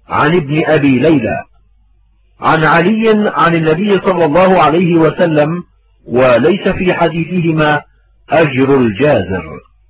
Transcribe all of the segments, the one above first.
عن ابن أبي ليلى عن علي عن النبي صلى الله عليه وسلم، وليس في حديثهما أجر الجازر.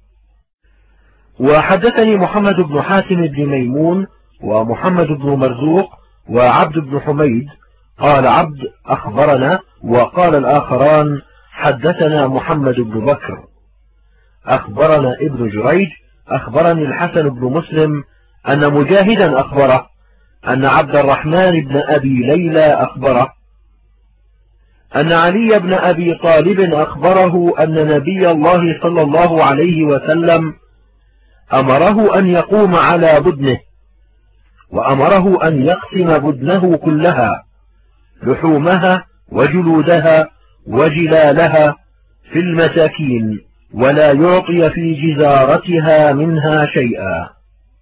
وحدثني محمد بن حاتم بن ميمون ومحمد بن مرزوق وعبد بن حميد قال عبد أخبرنا، وقال الآخران حدثنا محمد بن بكر أخبرنا ابن جريج أخبرني الحسن بن مسلم أن مجاهدا أخبره أن عبد الرحمن بن أبي ليلى أخبره أن علي بن أبي طالب أخبره أن نبي الله صلى الله عليه وسلم أمره أن يقوم على بدنه، وأمره أن يقسم بدنه كلها لحومها وجلودها وجلالها في المساكين، ولا يعطي في جزارتها منها شيئا.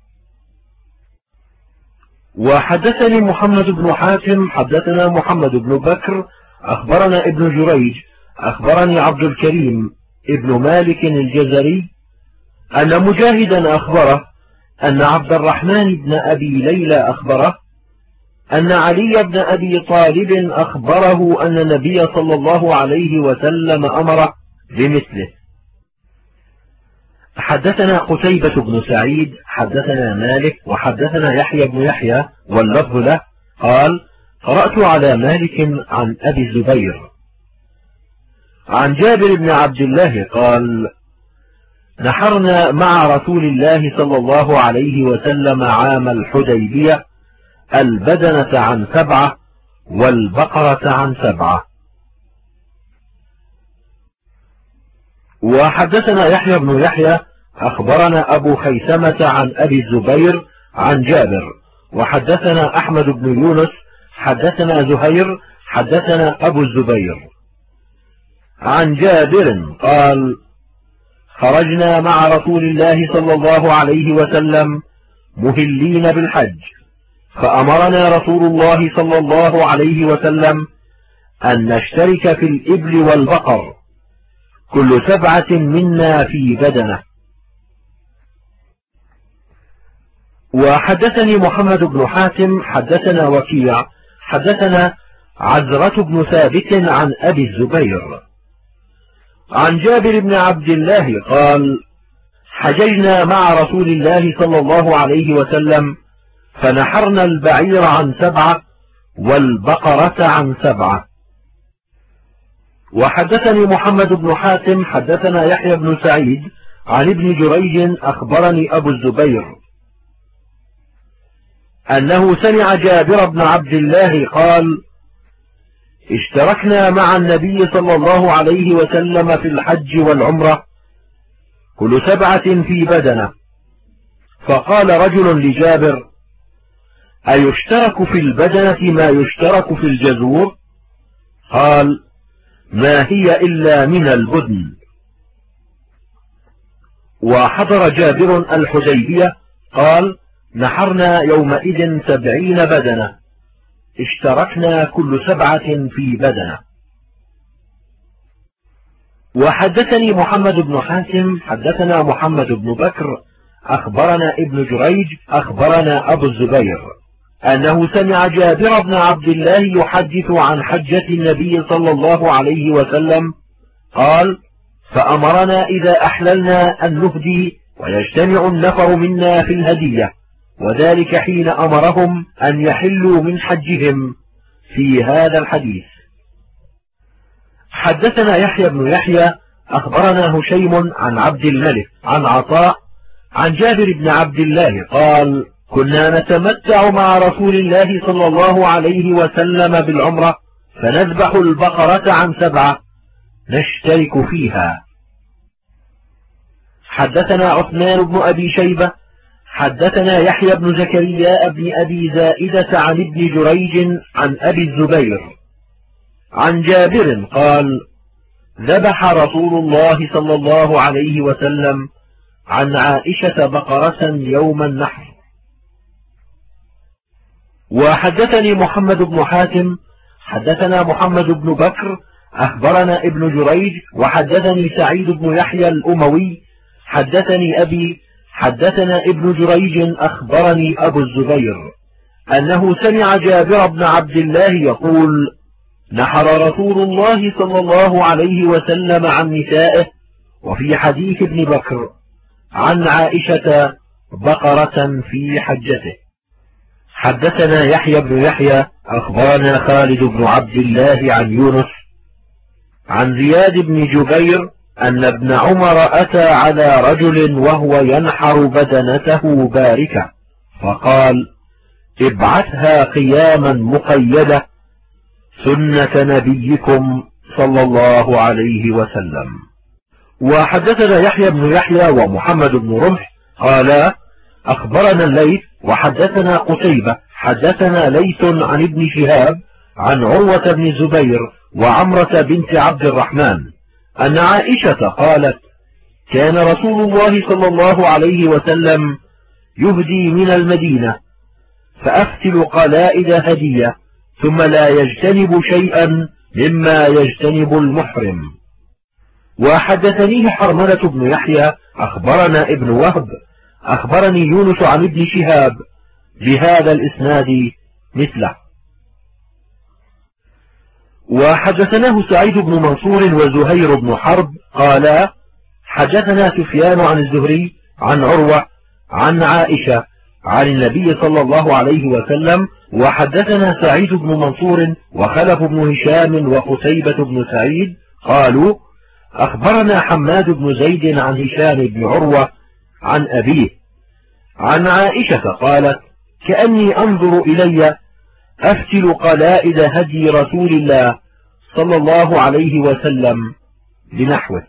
وحدثني محمد بن حاتم حدثنا محمد بن بكر أخبرنا ابن جريج أخبرني عبد الكريم ابن مالك الجزري أن مجاهدا أخبره أن عبد الرحمن بن أبي ليلى أخبره أن علي بن أبي طالب أخبره أن النبي صلى الله عليه وسلم أمره بمثله. حدثنا قتيبة بن سعيد حدثنا مالك وحدثنا يحيى بن يحيى واللفظ له قال قرأت على مالك عن أبي الزبير عن جابر بن عبد الله قال نحرنا مع رسول الله صلى الله عليه وسلم عام الحديبية البدنة عن 7 والبقرة عن 7. وحدثنا يحيى بن يحيى أخبرنا أبو خيثمة عن أبي الزبير عن جابر، وحدثنا أحمد بن يونس حدثنا زهير حدثنا أبو الزبير عن جابر قال خرجنا مع رسول الله صلى الله عليه وسلم مهلين بالحج، فأمرنا رسول الله صلى الله عليه وسلم أن نشترك في الإبل والبقر كل 7 منا في بدنة. وحدثني محمد بن حاتم حدثنا وكيع حدثنا عزرة بن ثابت عن أبي الزبير عن جابر بن عبد الله قال حججنا مع رسول الله صلى الله عليه وسلم فنحرنا البعير عن 7 والبقرة عن 7. وحدثني محمد بن حاتم حدثنا يحيى بن سعيد عن ابن جريج أخبرني أبو الزبير أنه سمع جابر بن عبد الله قال اشتركنا مع النبي صلى الله عليه وسلم في الحج والعمرة كل 7 في بدنة، فقال رجل لجابر أيشترك في البدنة ما يشترك في الجزور؟ قال ما هي إلا من البدن. وحضر جابر الحديبية قال نحرنا يومئذ 70 بدنة، اشتركنا كل 7 في بدنة. وحدثني محمد بن حاتم حدثنا محمد بن بكر أخبرنا ابن جريج أخبرنا أبو الزبير أنه سمع جابر بن عبد الله يحدث عن حجة النبي صلى الله عليه وسلم قال فأمرنا إذا أحللنا أن نهدي ويجتمع النفر منا في الهدية، وذلك حين أمرهم أن يحلوا من حجهم في هذا الحديث. حدثنا يحيى بن يحيى أخبرنا هشيم عن عبد الملك عن عطاء عن جابر بن عبد الله قال كنا نتمتع مع رسول الله صلى الله عليه وسلم بالعمرة فنذبح البقرة عن 7 نشترك فيها. حدثنا عثمان بن أبي شيبة حدثنا يحيى بن زكريا بن أبي زائدة عن ابن جريج عن أبي الزبير عن جابر قال ذبح رسول الله صلى الله عليه وسلم عن عائشة بقرة يوم النحر. وحدثني محمد بن حاتم حدثنا محمد بن بكر أخبرنا ابن جريج وحدثني سعيد بن يحيى الأموي حدثني أبي حدثنا ابن جريج أخبرني أبو الزبير أنه سمع جابر بن عبد الله يقول: نحر رسول الله صلى الله عليه وسلم عن نسائه، وفي حديث ابن بكر عن عائشة بقرة في حجته. حدثنا يحيى بن يحيى أخبرنا خالد بن عبد الله عن يونس عن زياد بن جبير أن ابن عمر أتى على رجل وهو ينحر بدنته باركة، فقال: ابعثها قياما مقيدة سنة نبيكم صلى الله عليه وسلم. وحدثنا يحيى بن يحيى ومحمد بن رمح قالا: أخبرنا الليث وحدثنا قتيبة حدثنا ليث عن ابن شهاب عن عروة بن الزبير وعمرة بنت عبد الرحمن أن عائشة قالت: كان رسول الله صلى الله عليه وسلم يهدي من المدينة فأفتل قلائد هدية ثم لا يجتنب شيئا مما يجتنب المحرم. وحدثنيه حرملة بن يحيى أخبرنا ابن وهب أخبرني يونس عن ابن شهاب بهذا الإسناد مثله. وحدثناه سعيد بن منصور وزهير بن حرب قالا: حدثنا سفيان عن الزهري عن عروة عن عائشة عن النبي صلى الله عليه وسلم. وحدثنا سعيد بن منصور وخلف بن هشام وقتيبة بن سعيد قالوا: أخبرنا حماد بن زيد عن هشام بن عروة عن أبيه عن عائشة قالت: كأني أنظر إلي أفتل قلائد هدي رسول الله صلى الله عليه وسلم بنحوه.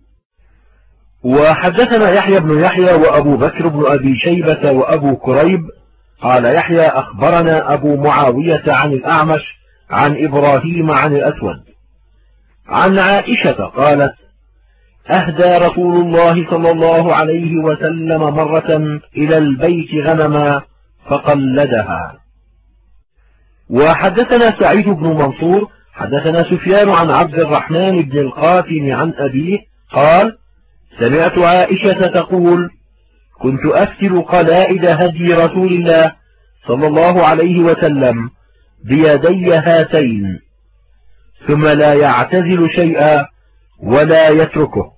وحدثنا يحيى بن يحيى وأبو بكر بن أبي شيبة وأبو كريب قال يحيى: أخبرنا أبو معاوية عن الأعمش عن إبراهيم عن الأسود عن عائشة قالت: أهدى رسول الله صلى الله عليه وسلم مرة إلى البيت غنما فقلدها. وحدثنا سعيد بن منصور حدثنا سفيان عن عبد الرحمن بن القاسم عن أبيه قال: سمعت عائشة تقول: كنت أفتل قلائد هدي رسول الله صلى الله عليه وسلم بيدي هاتين ثم لا يعتزل شيئا ولا يتركه.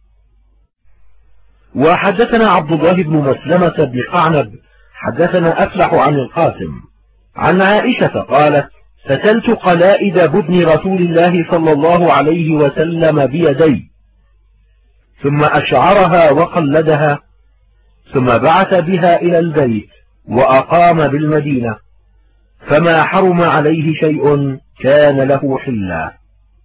وحدثنا عبد الله بن مسلمة بن قعنب حدثنا أفلح عن القاسم عن عائشة قالت: فتلت قلائد بدن رسول الله صلى الله عليه وسلم بيدي ثم أشعرها وقلدها ثم بعث بها إلى البيت وأقام بالمدينة فما حرم عليه شيء كان له حلا.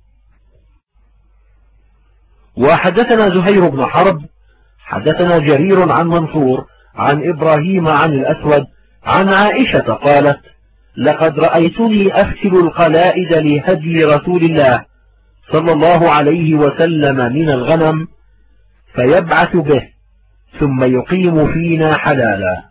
وحدثنا زهير بن حرب حدثنا جرير عن منصور عن إبراهيم عن الأسود عن عائشة قالت: لقد رأيتني أفتل القلائد لهدي رسول الله صلى الله عليه وسلم من الغنم فيبعث به ثم يقيم فينا حلالا.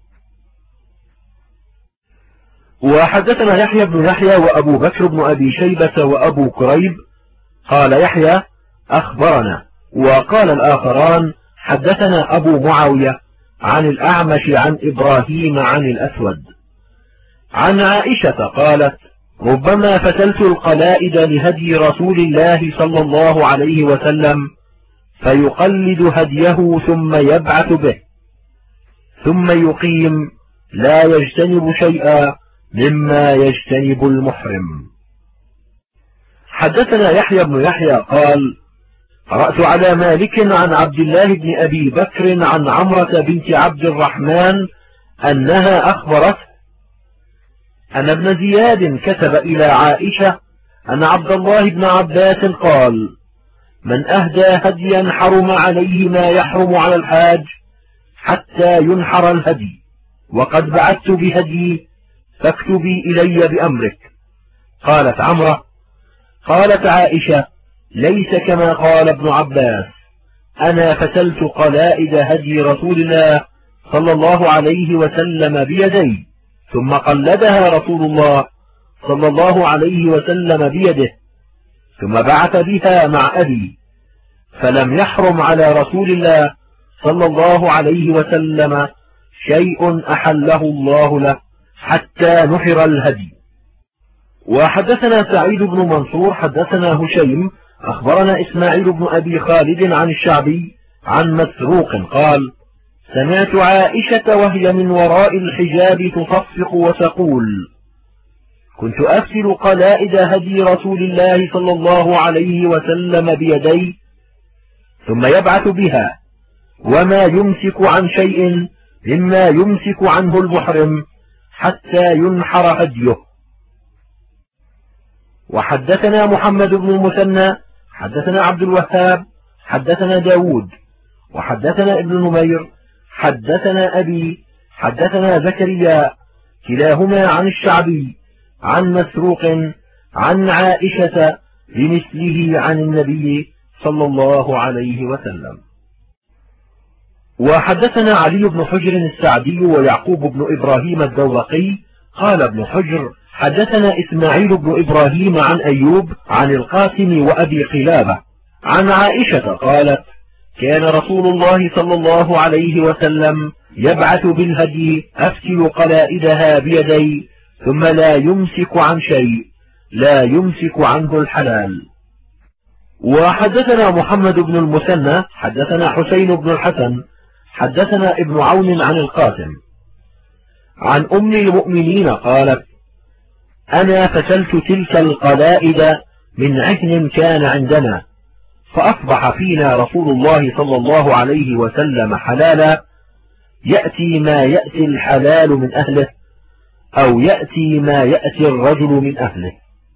وحدثنا يحيى بن يحيى وأبو بكر بن أبي شيبة وأبو كريب قال يحيى: أخبرنا، وقال الآخران: حدثنا أبو معاوية عن الأعمش عن إبراهيم عن الأسود عن عائشة قالت: ربما فتلت القلائد لهدي رسول الله صلى الله عليه وسلم فيقلد هديه ثم يبعث به ثم يقيم لا يجتنب شيئا مما يجتنب المحرم. حدثنا يحيى بن يحيى قال: قرأت على مالك عن عبد الله بن أبي بكر عن عمرة بنت عبد الرحمن أنها أخبرته أن ابن زياد كتب إلى عائشة أن عبد الله بن عباس قال: من أهدى هديا حرم عليه ما يحرم على الحاج حتى ينحر الهدي، وقد بعثت بهدي فاكتبي إلي بأمرك. قالت عمرة: قالت عائشة: ليس كما قال ابن عباس، أنا فتلت قلائد هدي رسول الله صلى الله عليه وسلم بيدي ثم قلدها رسول الله صلى الله عليه وسلم بيده ثم بعث بها مع أبي، فلم يحرم على رسول الله صلى الله عليه وسلم شيء أحله الله له حتى نحر الهدي. وحدثنا سعيد بن منصور حدثنا هشيم أخبرنا إسماعيل بن أبي خالد عن الشعبي عن مسروق قال: سمعت عائشة وهي من وراء الحجاب تصفق وتقول: كنت أغسل قلائد هدي رسول الله صلى الله عليه وسلم بيدي ثم يبعث بها، وما يمسك عن شيء مما يمسك عنه المحرم حتى ينحر هديه. وحدثنا محمد بن المثنى حدثنا عبد الوهاب حدثنا داود وحدثنا ابن نمير حدثنا أبي حدثنا زكريا كلاهما عن الشعبي عن مسروق عن عائشة بمثله عن النبي صلى الله عليه وسلم. وحدثنا علي بن حجر السعدي ويعقوب بن إبراهيم الدورقي قال ابن حجر: حدثنا إسماعيل بن إبراهيم عن أيوب عن القاسم وأبي قلابة عن عائشة قالت: كان رسول الله صلى الله عليه وسلم يبعث بالهدي أفتل قلائدها بيدي ثم لا يمسك عن شيء لا يمسك عنه الحلال. وحدثنا محمد بن المثنى حدثنا حسين بن الحسن حدثنا ابن عون عن القاسم عن أم المؤمنين قالت: أنا فتلت تلك القلائد من عهن كان عندنا، فأصبح فينا رسول الله صلى الله عليه وسلم حلالا، يأتي ما يأتي الحلال من أهله أو يأتي ما يأتي الرجل من أهله.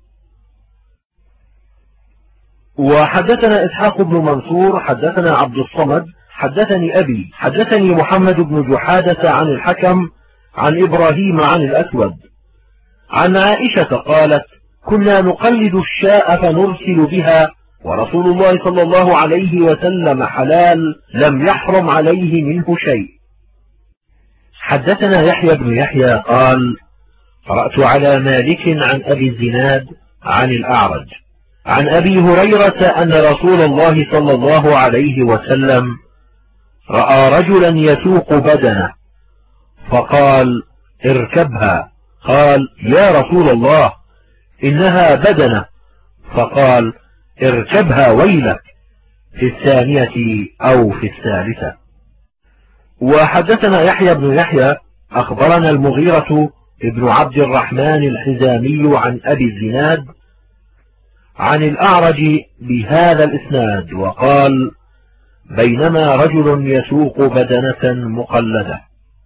وحدثنا إسحاق بن منصور حدثنا عبد الصمد حدثني أبي حدثني محمد بن جحادة عن الحكم عن إبراهيم عن الأسود عن عائشة قالت: كنا نقلد الشاء فنرسل بها، ورسول الله صلى الله عليه وسلم حلال لم يحرم عليه منه شيء. حدثنا يحيى بن يحيى قال: قرأت على مالك عن أبي الزناد عن الأعرج عن أبي هريرة أن رسول الله صلى الله عليه وسلم رأى رجلا يسوق بدنه فقال: اركبها. قال: يا رسول الله إنها بدنة. فقال: اركبها ويلك، في الثانية أو في الثالثة. وحدثنا يحيى بن يحيى أخبرنا المغيرة ابن عبد الرحمن الحزامي عن أبي الزناد عن الأعرج بهذا الإسناد وقال: بينما رجل يسوق بدنة مقلدة.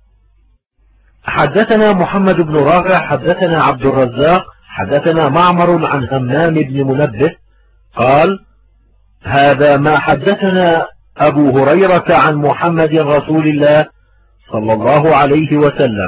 حدثنا محمد بن رافع حدثنا عبد الرزاق حدثنا معمر عن همام بن منبه قال: هذا ما حدثنا أبو هريرة عن محمد رسول الله صلى الله عليه وسلم،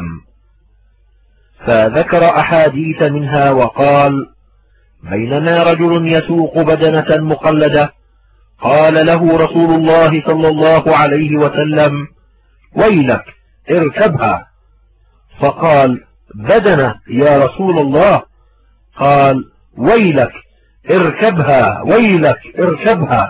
فذكر أحاديث منها وقال: بينما رجل يسوق بدنة مقلدة قال له رسول الله صلى الله عليه وسلم: ويلك اركبها. فقال: بدنة يا رسول الله. قال: ويلك اركبها ويلك اركبها.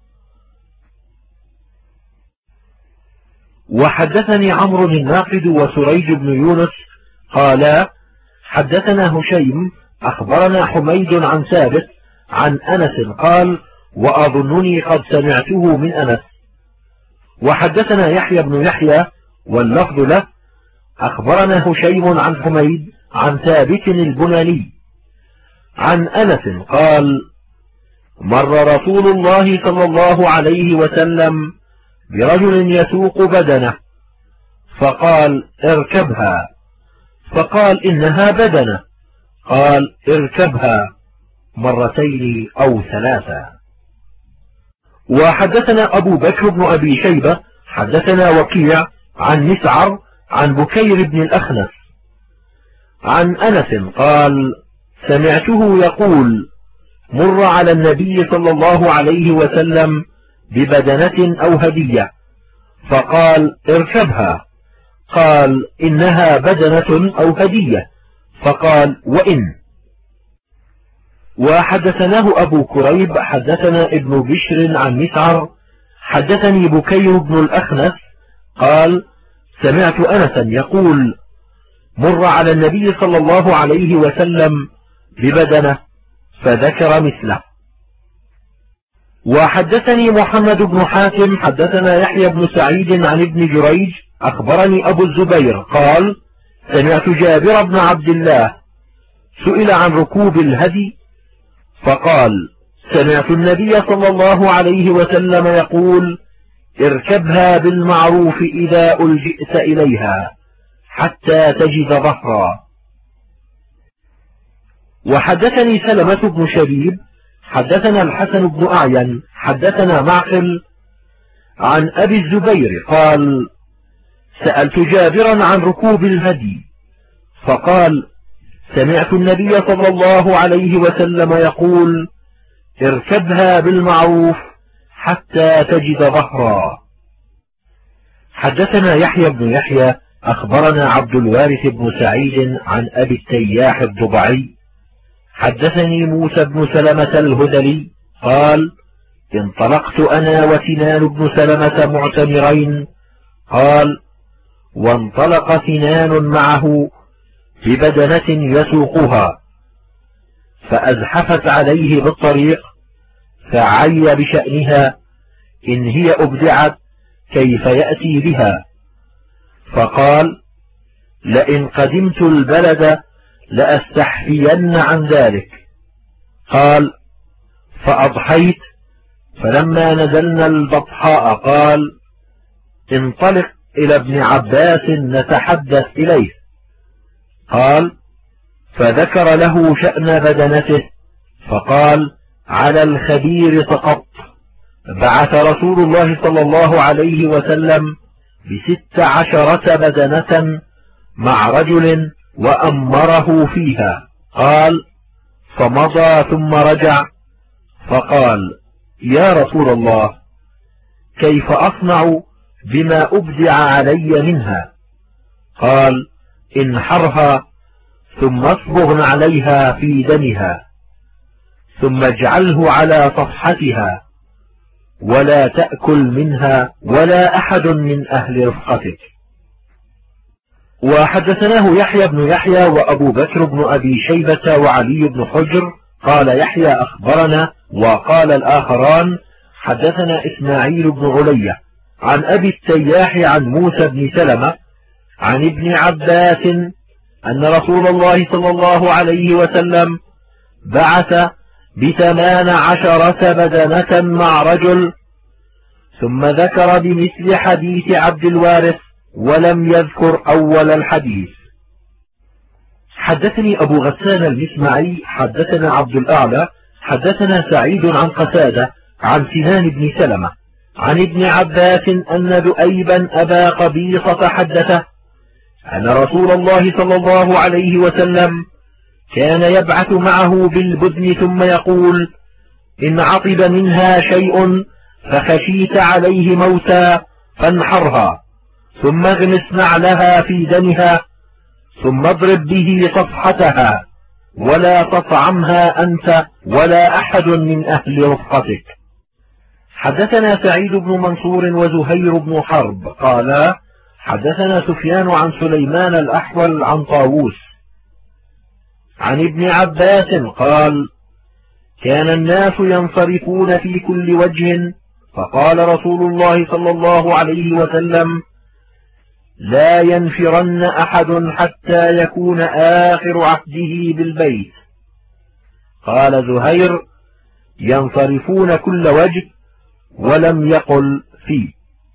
وحدثني عمرو الناقد وسريج بن يونس قالا: حدثنا هشيم أخبرنا حميد عن ثابت عن أنس قال: وأظنني قد سمعته من أنس. وحدثنا يحيى بن يحيى واللفظ له أخبرنا هشيم عن حميد عن ثابت البناني عن أنس قال: مر رسول الله صلى الله عليه وسلم برجل يسوق بدنه فقال: اركبها. فقال: إنها بدنة. قال: اركبها مرتين أو ثلاثة. وحدثنا أبو بكر بن أبي شيبة حدثنا وكيع عن مسعر عن بكير بن الأخنس عن أنس قال: سمعته يقول: مر على النبي صلى الله عليه وسلم ببدنة أو هدية فقال: اركبها. قال: إنها بدنة أو هدية. فقال: وإن. وحدثناه أبو كريب حدثنا ابن بشر عن مسعر حدثني بكير بن الأخنس قال: سمعت أنسا يقول: مر على النبي صلى الله عليه وسلم ببدنه فذكر مثله. وحدثني محمد بن حاتم حدثنا يحيى بن سعيد عن ابن جريج أخبرني أبو الزبير قال سمعت جابر بن عبد الله سئل عن ركوب الهدي فقال سمعت النبي صلى الله عليه وسلم يقول اركبها بالمعروف إذا ألجئت إليها حتى تجد ظهرا. وحدثني سلمة بن شبيب حدثنا الحسن بن أعين حدثنا معقل عن أبي الزبير قال سألت جابرا عن ركوب الهدي فقال سمعت النبي صلى الله عليه وسلم يقول اركبها بالمعروف حتى تجد ظهرا. حدثنا يحيى بن يحيى أخبرنا عبد الوارث بن سعيد عن أبي التياح الضبعي حدثني موسى بن سلمة الهذلي قال انطلقت أنا وسنان بن سلمة معتمرين قال وانطلق سنان معه ببدنة يسوقها فأزحفت عليه بالطريق فعي بشأنها إن هي أبدعت كيف يأتي بها فقال لئن قدمت البلد لأستحفين عن ذلك. قال فأضحيت فلما نزلنا البطحاء قال انطلق إلى ابن عباس نتحدث إليه. قال فذكر له شأن بدنته فقال على الخبير سقط. بعث رسول الله صلى الله عليه وسلم ب16 بدنة مع رجل وأمره فيها. قال فمضى ثم رجع فقال يا رسول الله كيف أصنع بما أبدع علي منها؟ قال انحرها ثم اصبغ عليها في دمها ثم اجعله على صفحتها ولا تأكل منها ولا أحد من أهل رفقتك. وحدثناه يحيى بن يحيى وأبو بكر بن أبي شيبة وعلي بن حجر قال يحيى أخبرنا وقال الآخران حدثنا إسماعيل بن علية عن أبي التياح عن موسى بن سلمة عن ابن عباس أن رسول الله صلى الله عليه وسلم بعث ب18 بدنة مع رجل ثم ذكر بمثل حديث عبد الوارث ولم يذكر أول الحديث. حدثني أبو غسان المسمعي حدثنا عبد الأعلى حدثنا سعيد عن قتادة عن سنان بن سلمة عن ابن عباس أن ذؤيبا أبا قبيصة حدثه أن رسول الله صلى الله عليه وسلم كان يبعث معه بالبدن ثم يقول إن عطب منها شيء فخشيت عليه موتا فانحرها ثم اغمس نعلها في دمها ثم اضرب به صفحتها ولا تطعمها أنت ولا أحد من أهل رفقتك. حدثنا سعيد بن منصور وزهير بن حرب قالا حدثنا سفيان عن سليمان الأحول عن طاووس عن ابن عباس قال كان الناس ينصرفون في كل وجه فقال رسول الله صلى الله عليه وسلم لا ينفرن أحد حتى يكون آخر عهده بالبيت. قال زهير ينصرفون كل وجه ولم يقل فيه.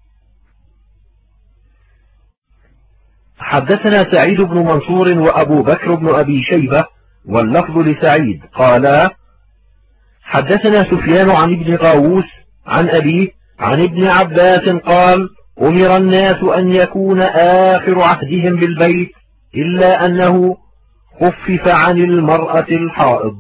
حدثنا سعيد بن منصور وأبو بكر بن أبي شيبة واللفظ لسعيد قالا حدثنا سفيان عن ابن طاووس عن أبيه عن ابن عباس قال أمر الناس أن يكون آخر عهدهم بالبيت إلا أنه خفف عن المرأة الحائض.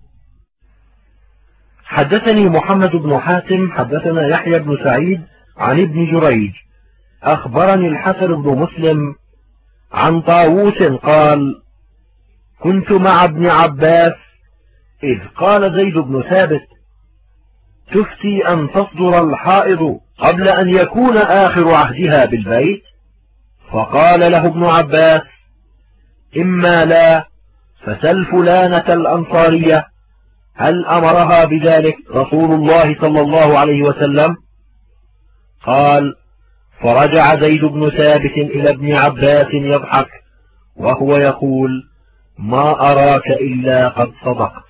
حدثني محمد بن حاتم حدثنا يحيى بن سعيد عن ابن جريج أخبرني الحسن بن مسلم عن طاووس قال كنت مع ابن عباس إذ قال زيد بن ثابت تفتي أن تصدر الحائض قبل أن يكون آخر عهدها بالبيت؟ فقال له ابن عباس إما لا فسل فلانة الأنصارية هل أمرها بذلك رسول الله صلى الله عليه وسلم؟ قال: فرجع زيد بن ثابت إلى ابن عباس يضحك وهو يقول: ما أراك إلا قد صدقت.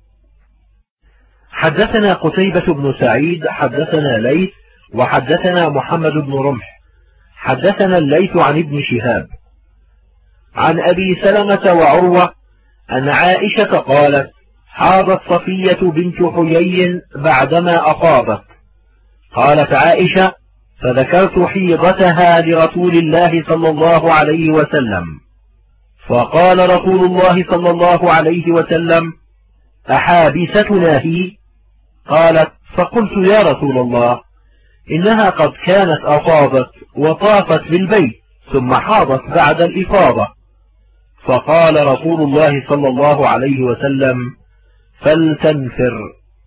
حدثنا قتيبة بن سعيد حدثنا ليث وحدثنا محمد بن رمح حدثنا الليث عن ابن شهاب عن أبي سلمة وعروة أن عائشة قالت: حاضت صفية بنت حيي بعدما أفاضت. قالت عائشة: فذكرت حيضتها لرسول الله صلى الله عليه وسلم، فقال رسول الله صلى الله عليه وسلم: أحابستنا هي؟ قالت: فقلت: يا رسول الله، إنها قد كانت أفاضت وطافت بالبيت ثم حاضت بعد الإفاضة. فقال رسول الله صلى الله عليه وسلم: فلتنفر.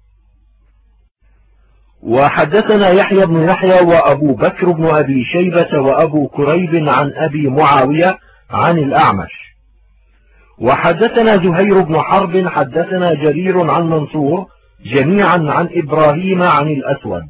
وحدثنا يحيى بن يحيى وأبو بكر بن أبي شيبة وأبو كريب عن أبي معاوية عن الأعمش. وحدثنا زهير بن حرب حدثنا جرير عن منصور جميعا عن إبراهيم عن الأسود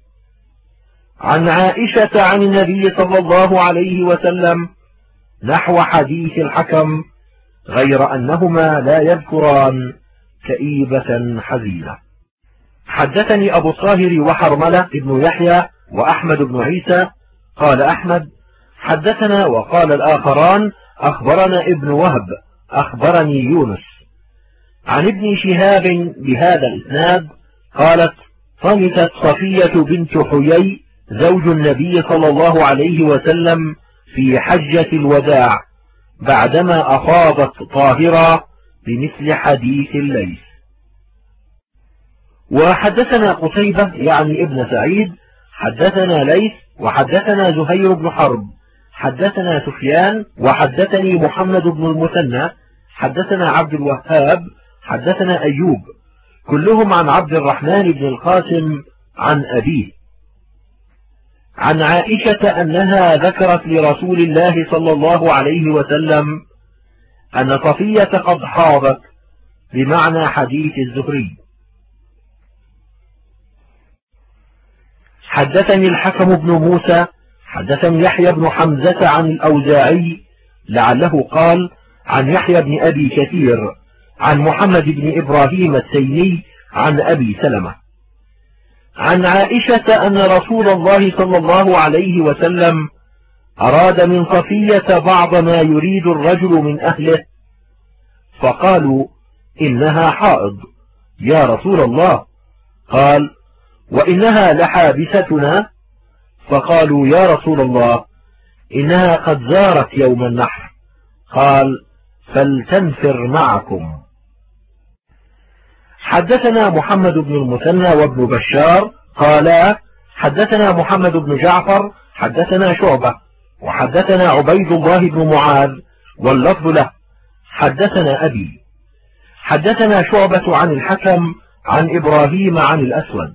عن عائشة عن النبي صلى الله عليه وسلم نحو حديث الحكم، غير أنهما لا يذكران كئيبة حزينة. حدثني أبو الطاهر وحرملة بن يحيى وأحمد بن عيسى. قال أحمد: حدثنا، وقال الآخران: أخبرنا ابن وهب أخبرني يونس عن ابن شهاب بهذا الإسناد. قالت: طمست صفية بنت حيي زوج النبي صلى الله عليه وسلم في حجة الوداع بعدما أفاضت طاهرا بمثل حديث الليث. وحدثنا قتيبة يعني ابن سعيد حدثنا ليث وحدثنا زهير بن حرب حدثنا سفيان وحدثني محمد بن المثنى حدثنا عبد الوهاب حدثنا أيوب، كلهم عن عبد الرحمن بن القاسم عن أبيه عن عائشة أنها ذكرت لرسول الله صلى الله عليه وسلم أن صفية قد حاضت بمعنى حديث الزهري. حدثني الحكم بن موسى حدثني يحيى بن حمزة عن الأوزاعي لعله قال عن يحيى بن أبي كثير عن محمد بن إبراهيم التيمي عن أبي سلمة عن عائشة أن رسول الله صلى الله عليه وسلم أراد من صفية بعض ما يريد الرجل من أهله، فقالوا: إنها حائض يا رسول الله. قال: وإنها لحابستنا. فقالوا: يا رسول الله، إنها قد زارت يوم النحر. قال: فلتنفر معكم. حدثنا محمد بن المثنى وابن بشار قالا: حدثنا محمد بن جعفر حدثنا شعبة وحدثنا عبيد الله بن معاذ واللفظ له حدثنا أبي. حدثنا شعبة عن الحكم عن إبراهيم عن الأسود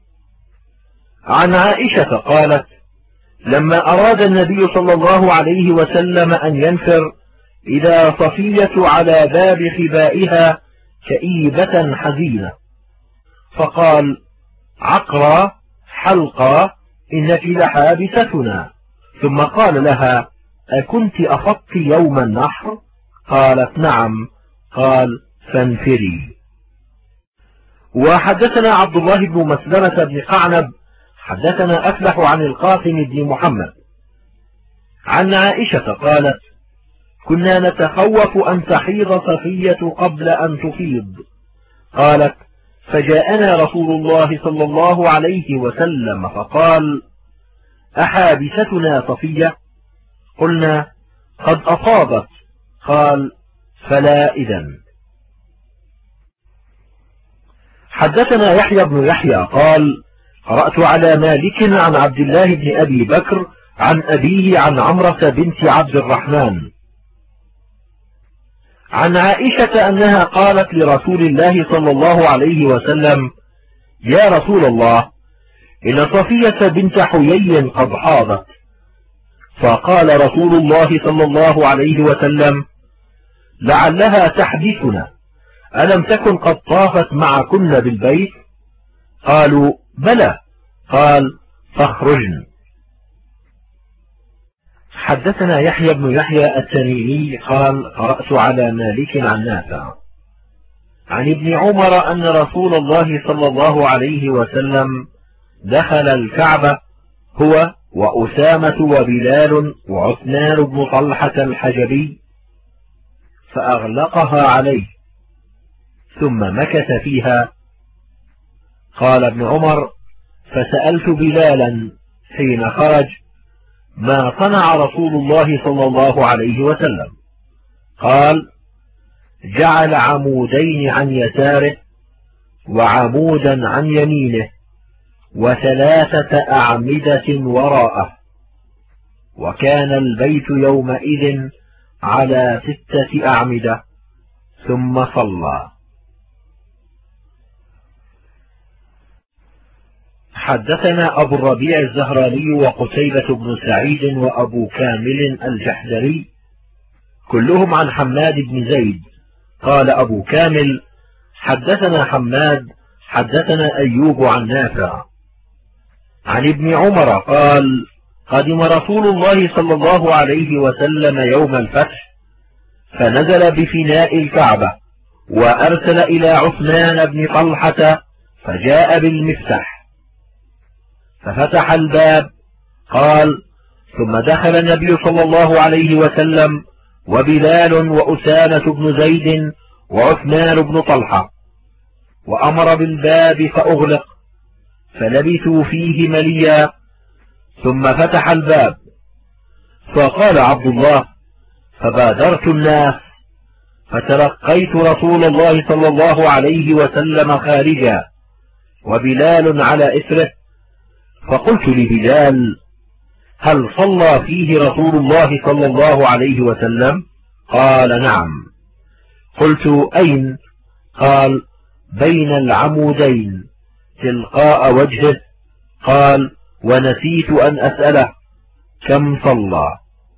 عن عائشة قالت: لما أراد النبي صلى الله عليه وسلم أن ينفر إذا صفية على باب خبائها كئيبة حزينة، فقال: عقرى حلقى إنك لحابستنا. ثم قال لها: أكنت أفضت يوم النحر؟ قالت: نعم. قال: فانفري. وحدثنا عبد الله بن مسلمة بن قعنب حدثنا أفلح عن القاسم بن محمد عن عائشة قالت: كنا نتخوف أن تحيض صفية قبل أن تفيض. قالت: فجاءنا رسول الله صلى الله عليه وسلم فقال: أحابستنا صفية؟ قلنا: قد أفاضت. قال: فلا إذن. حدثنا يحيى بن يحيى قال: قرأت على مالك عن عبد الله بن أبي بكر عن أبيه عن عمرة بنت عبد الرحمن عن عائشة أنها قالت لرسول الله صلى الله عليه وسلم: يا رسول الله، إن صفية بنت حيي قد حاضت. فقال رسول الله صلى الله عليه وسلم: لعلها تحدثنا: ألم تكن قد طافت معكن بالبيت؟ قالوا: بلى. قال: فاخرجن. حدثنا يحيى بن يحيى التميمي قال: قرأت على مالك عن نافع عن ابن عمر أن رسول الله صلى الله عليه وسلم دخل الكعبة هو وأسامة وبلال وعثمان بن طلحة الحجبي، فأغلقها عليه ثم مكث فيها. قال ابن عمر: فسألت بلالا حين خرج: ما صنع رسول الله صلى الله عليه وسلم؟ قال: جعل عمودين عن يساره وعمودا عن يمينه وثلاثة أعمدة وراءه، وكان البيت يومئذ على 6 أعمدة، ثم صلى. حدثنا أبو الربيع الزهراني وقتيبة بن سعيد وأبو كامل الجحدري كلهم عن حماد بن زيد. قال أبو كامل: حدثنا حماد حدثنا أيوب عن نافع عن ابن عمر قال: قدم رسول الله صلى الله عليه وسلم يوم الفتح، فنزل بفناء الكعبة، وأرسل إلى عثمان بن طلحة فجاء بالمفتاح ففتح الباب. قال: ثم دخل النبي صلى الله عليه وسلم وبلال وأسامة بن زيد وعثمان بن طلحة، وأمر بالباب فأغلق، فلبثوا فيه مليا، ثم فتح الباب. فقال عبد الله: فبادرت الناس فتلقيت رسول الله صلى الله عليه وسلم خارجا وبلال على إثره، فقلت لبلال: هل صلى فيه رسول الله صلى الله عليه وسلم؟ قال: نعم. قلت: أين؟ قال: بين العمودين تلقاء وجهه. قال: ونسيت أن أسأله كم صلى.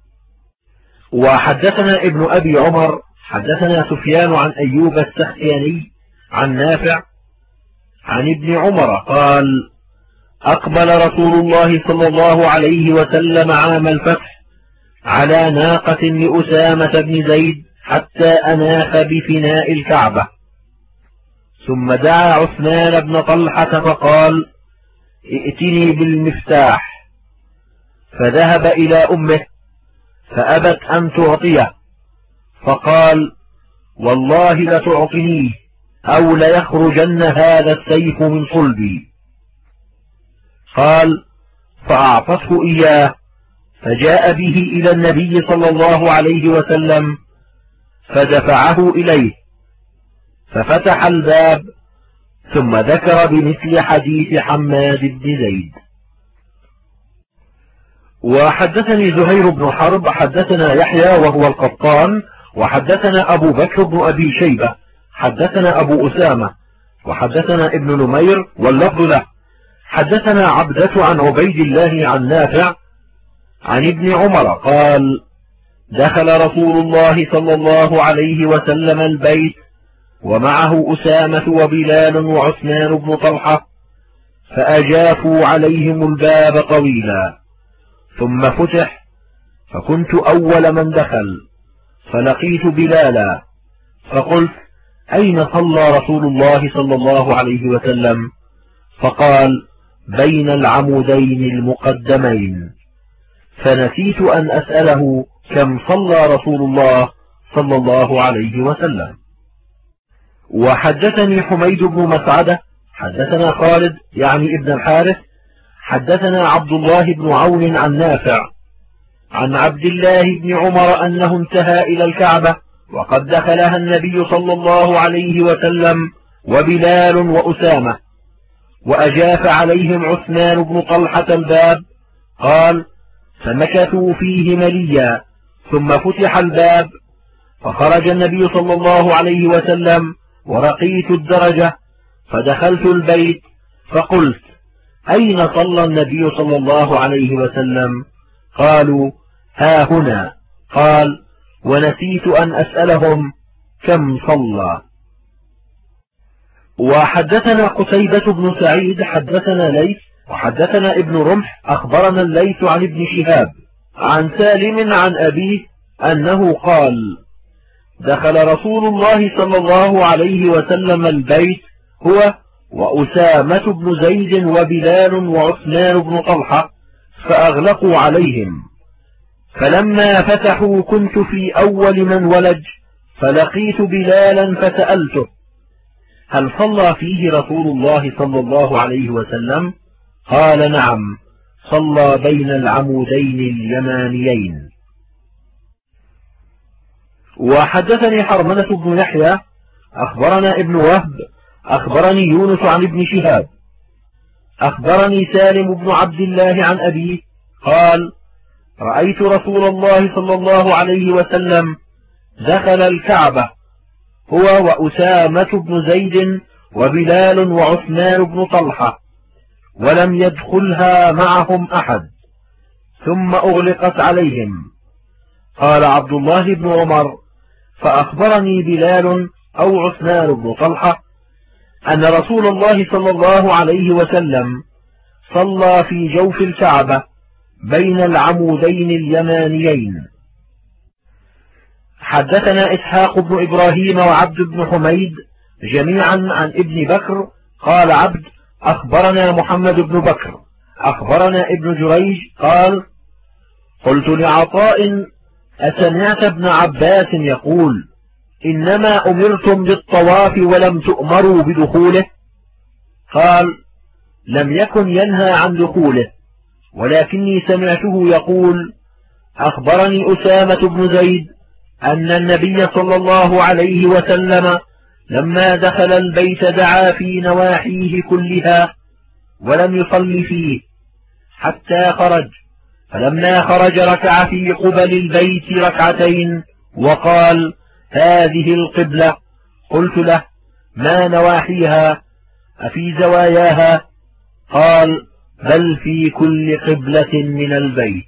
وحدثنا ابن أبي عمر حدثنا سفيان عن أيوب السختياني عن نافع عن ابن عمر قال: أقبل رسول الله صلى الله عليه وسلم عام الفتح على ناقة لأسامة بن زيد حتى أناخ بفناء الكعبة، ثم دعا عثمان بن طلحة فقال: ائتني بالمفتاح. فذهب إلى أمه فأبت أن تعطيه، فقال: والله لتعطنيه أو ليخرجن هذا السيف من صلبي. قال: فأعطته إياه، فجاء به إلى النبي صلى الله عليه وسلم فدفعه إليه، ففتح الباب، ثم ذكر بمثل حديث حماد بن زيد. وحدثني زهير بن حرب حدثنا يحيى وهو القطان، وحدثنا أبو بكر بن أبي شيبة حدثنا أبو أسامة، وحدثنا ابن نمير واللفظ له. حدثنا عبدة عن عبيد الله عن نافع عن ابن عمر قال: دخل رسول الله صلى الله عليه وسلم البيت ومعه أسامة وبلال وعثمان بن طلحة، فأجافوا عليهم الباب طويلا، ثم فتح، فكنت أول من دخل، فلقيت بلالا، فقلت: أين صلى رسول الله صلى الله عليه وسلم؟ فقال: بين العمودين المقدمين، فنسيت أن أسأله كم صلى رسول الله صلى الله عليه وسلم. وحدثني حميد بن مسعدة حدثنا خالد يعني ابن الحارث حدثنا عبد الله بن عون عن نافع عن عبد الله بن عمر أنه انتهى إلى الكعبة وقد دخلها النبي صلى الله عليه وسلم وبلال وأسامة، وأجاف عليهم عثمان بن طلحة الباب. قال: فمكثوا فيه مليا، ثم فتح الباب، فخرج النبي صلى الله عليه وسلم، ورقيت الدرجة، فدخلت البيت، فقلت: أين صلى النبي صلى الله عليه وسلم؟ قالوا: ها هنا. قال: ونسيت أن أسألهم كم صلى. وحدثنا قتيبة بن سعيد حدثنا ليث وحدثنا ابن رمح أخبرنا الليث عن ابن شهاب عن سالم عن أبيه أنه قال: دخل رسول الله صلى الله عليه وسلم البيت هو وأسامة بن زيد وبلال وعثمان بن طلحة فأغلقوا عليهم، فلما فتحوا كنت في أول من ولج، فلقيت بلالا فسألته: هل صلى فيه رسول الله صلى الله عليه وسلم؟ قال: نعم، صلى بين العمودين اليمانيين. وحدثني حرملة بن يحيى أخبرنا ابن وهب أخبرني يونس عن ابن شهاب أخبرني سالم بن عبد الله عن أبيه قال: رأيت رسول الله صلى الله عليه وسلم دخل الكعبة هو وأسامة بن زيد وبلال وعثمان بن طلحة، ولم يدخلها معهم أحد، ثم أغلقت عليهم. قال عبد الله بن عمر: فأخبرني بلال أو عثمان بن طلحة أن رسول الله صلى الله عليه وسلم صلى في جوف الكعبة بين العمودين اليمانيين. حدثنا إسحاق بن إبراهيم وعبد بن حميد جميعا عن ابن بكر قال عبد: أخبرنا محمد بن بكر أخبرنا ابن جريج قال: قلت لعطاء: أسمعت ابن عباس يقول: إنما أمرتم بالطواف ولم تؤمروا بدخوله؟ قال: لم يكن ينهى عن دخوله، ولكني سمعته يقول: أخبرني أسامة بن زيد أن النبي صلى الله عليه وسلم لما دخل البيت دعا في نواحيه كلها ولم يصل فيه حتى خرج، فلما خرج ركع في قبل البيت ركعتين وقال: هذه القبلة. قلت له: ما نواحيها؟ أفي زواياها؟ قال: بل في كل قبلة من البيت.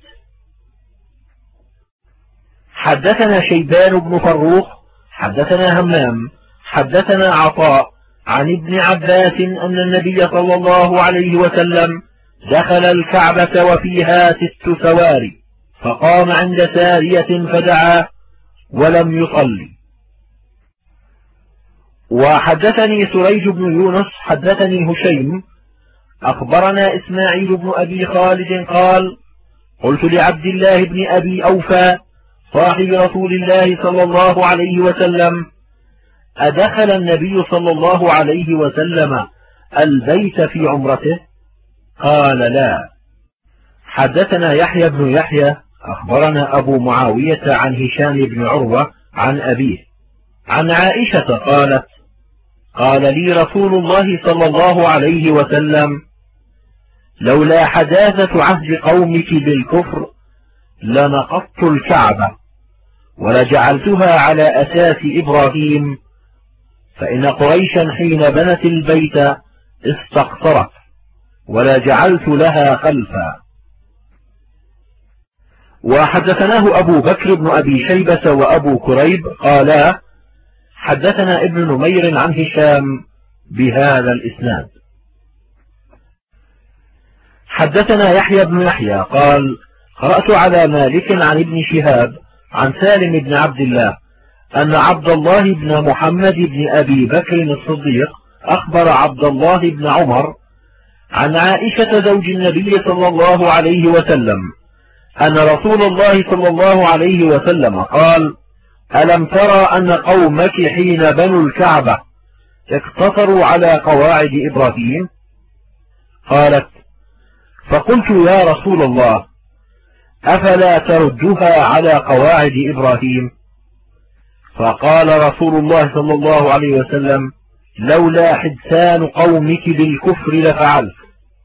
حدثنا شيبان بن فروخ حدثنا همام حدثنا عطاء عن ابن عباس أن النبي صلى الله عليه وسلم دخل الكعبة وفيها 6 سواري، فقام عند سارية فدعا ولم يصلي. وحدثني سريج بن يونس حدثني هشيم أخبرنا إسماعيل بن أبي خالد قال: قلت لعبد الله بن أبي أوفى صاحب رسول الله صلى الله عليه وسلم: أدخل النبي صلى الله عليه وسلم البيت في عمرته؟ قال: لا. حدثنا يحيى بن يحيى أخبرنا أبو معاوية عن هشام بن عروة عن أبيه عن عائشة قالت: قال لي رسول الله صلى الله عليه وسلم: لولا حداثة عهد قومك بالكفر لنقضت الكعبة ولجعلتها على أساس إبراهيم، فإن قريشا حين بنت البيت استقصرت ولجعلت لها خلفا. وحدثناه أبو بكر بن أبي شيبة وأبو كريب قالا: حدثنا ابن نمير عن هشام بهذا الإسناد. حدثنا يحيى بن يحيى قال: قرأت على مالك عن ابن شهاب عن سالم بن عبد الله أن عبد الله بن محمد بن أبي بكر الصديق أخبر عبد الله بن عمر عن عائشة زوج النبي صلى الله عليه وسلم أن رسول الله صلى الله عليه وسلم قال: ألم ترى أن قومك حين بنوا الكعبة اقتصروا على قواعد إبراهيم؟ قالت: فقلت: يا رسول الله، أفلا تردها على قواعد إبراهيم؟ فقال رسول الله صلى الله عليه وسلم: لولا حدثان قومك بالكفر لفعلت.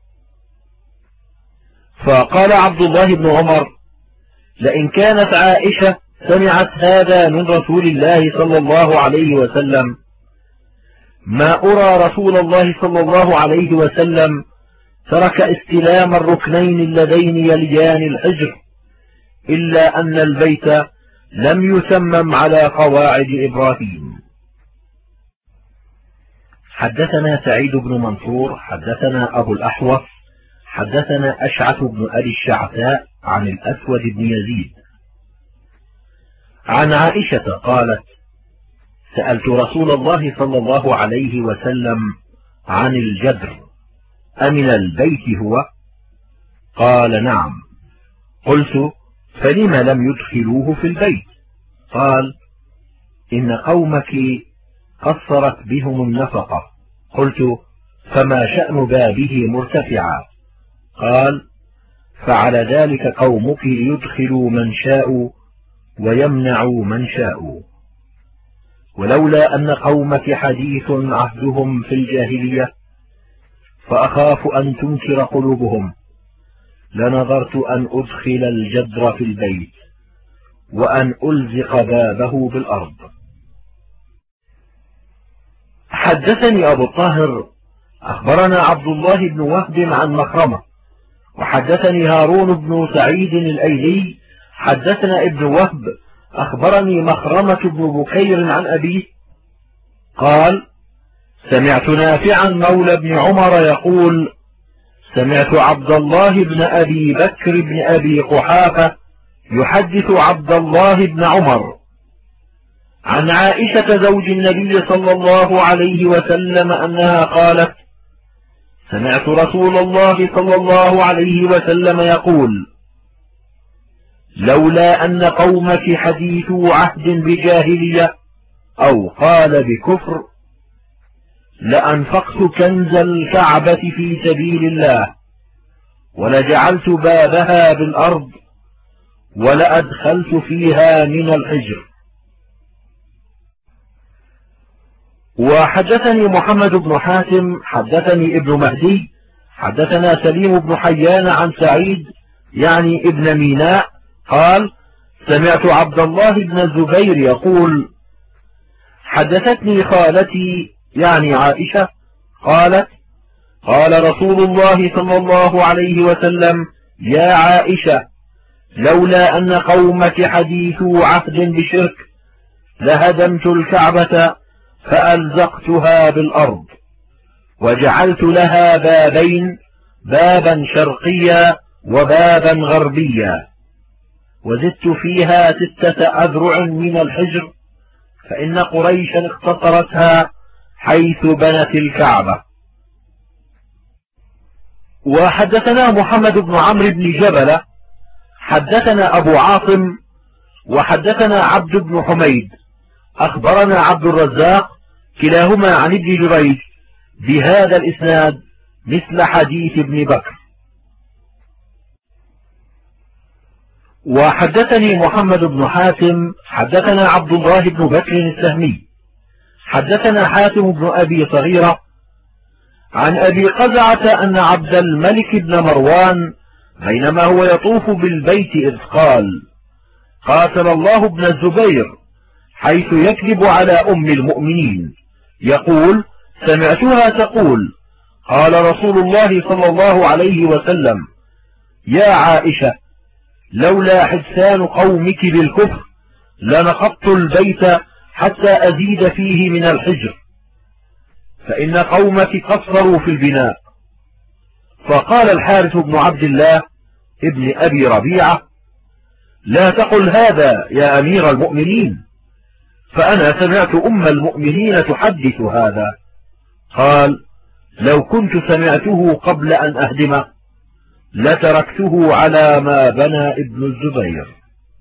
فقال عبد الله بن عمر: لئن كانت عائشة سمعت هذا من رسول الله صلى الله عليه وسلم ما أرى رسول الله صلى الله عليه وسلم ترك استلام الركنين اللذين يليان الحجر، إلا أن البيت لم يتمم على قواعد إبراهيم. حدثنا سعيد بن منصور حدثنا أبو الأحوص حدثنا أشعث بن أبي الشعثاء عن الأسود بن يزيد عن عائشة قالت: سألت رسول الله صلى الله عليه وسلم عن الجدر أمن البيت هو؟ قال: نعم. قلت: فلم لم يدخلوه في البيت؟ قال: إن قومك قصرت بهم النفقة. قلت: فما شأن بابه مرتفعا؟ قال: فعل ذلك قومك ليدخلوا من شاءوا ويمنعوا من شاءوا، ولولا أن قومك حديث عهدهم في الجاهلية فأخاف أن تنكر قلوبهم لنظرت أن أدخل الجدر في البيت وأن ألزق بابه بالأرض. حدثني أبو الطاهر أخبرنا عبد الله بن وهب عن مخرمة، وحدثني هارون بن سعيد الأيلي حدثنا ابن وهب أخبرني مخرمة بن بكير عن أبيه قال: سمعت نافعا مولى بن عمر يقول: سمعت عبد الله بن أبي بكر بن أبي قحافة يحدث عبد الله بن عمر عن عائشة زوج النبي صلى الله عليه وسلم أنها قالت: سمعت رسول الله صلى الله عليه وسلم يقول: لولا أن قومك حديثو عهد بجاهلية أو قال بكفر لأنفقت كنز الكعبة في سبيل الله ولجعلت بابها بالأرض ولأدخلت فيها من الحجر. وحدثني محمد بن حاتم حدثني ابن مهدي حدثنا سليم بن حيان عن سعيد يعني ابن ميناء قال: سمعت عبد الله بن الزبير يقول: حدثتني خالتي يعني عائشة قالت: قال رسول الله صلى الله عليه وسلم: يا عائشة، لولا أن قومك حديثو عهد بشرك لهدمت الكعبة فألزقتها بالأرض وجعلت لها بابين، بابا شرقيا وبابا غربيا، وزدت فيها 6 أذرع من الحجر، فإن قريشا اختصرتها حيث بنت الكعبة. وحدثنا محمد بن عمرو بن جبلة حدثنا أبو عاصم وحدثنا عبد بن حميد أخبرنا عبد الرزاق كلاهما عن ابن جريج بهذا الإسناد مثل حديث ابن بكر. وحدثني محمد بن حاتم حدثنا عبد الله بن بكر السهمي حدثنا حاتم بن أبي صغيرة عن أبي قزعة أن عبد الملك بن مروان بينما هو يطوف بالبيت إذ قال: قاتل الله ابن الزبير، حيث يكذب على أم المؤمنين يقول: سمعتها تقول: قال رسول الله صلى الله عليه وسلم: يا عائشة، لولا حدثان قومك بالكفر لنقضت البيت حتى أزيد فيه من الحجر، فإن قومك قصروا في البناء. فقال الحارث بن عبد الله ابن أبي ربيعة: لا تقل هذا يا أمير المؤمنين، فأنا سمعت أم المؤمنين تحدث هذا. قال: لو كنت سمعته قبل أن أهدمه لتركته على ما بنى ابن الزبير.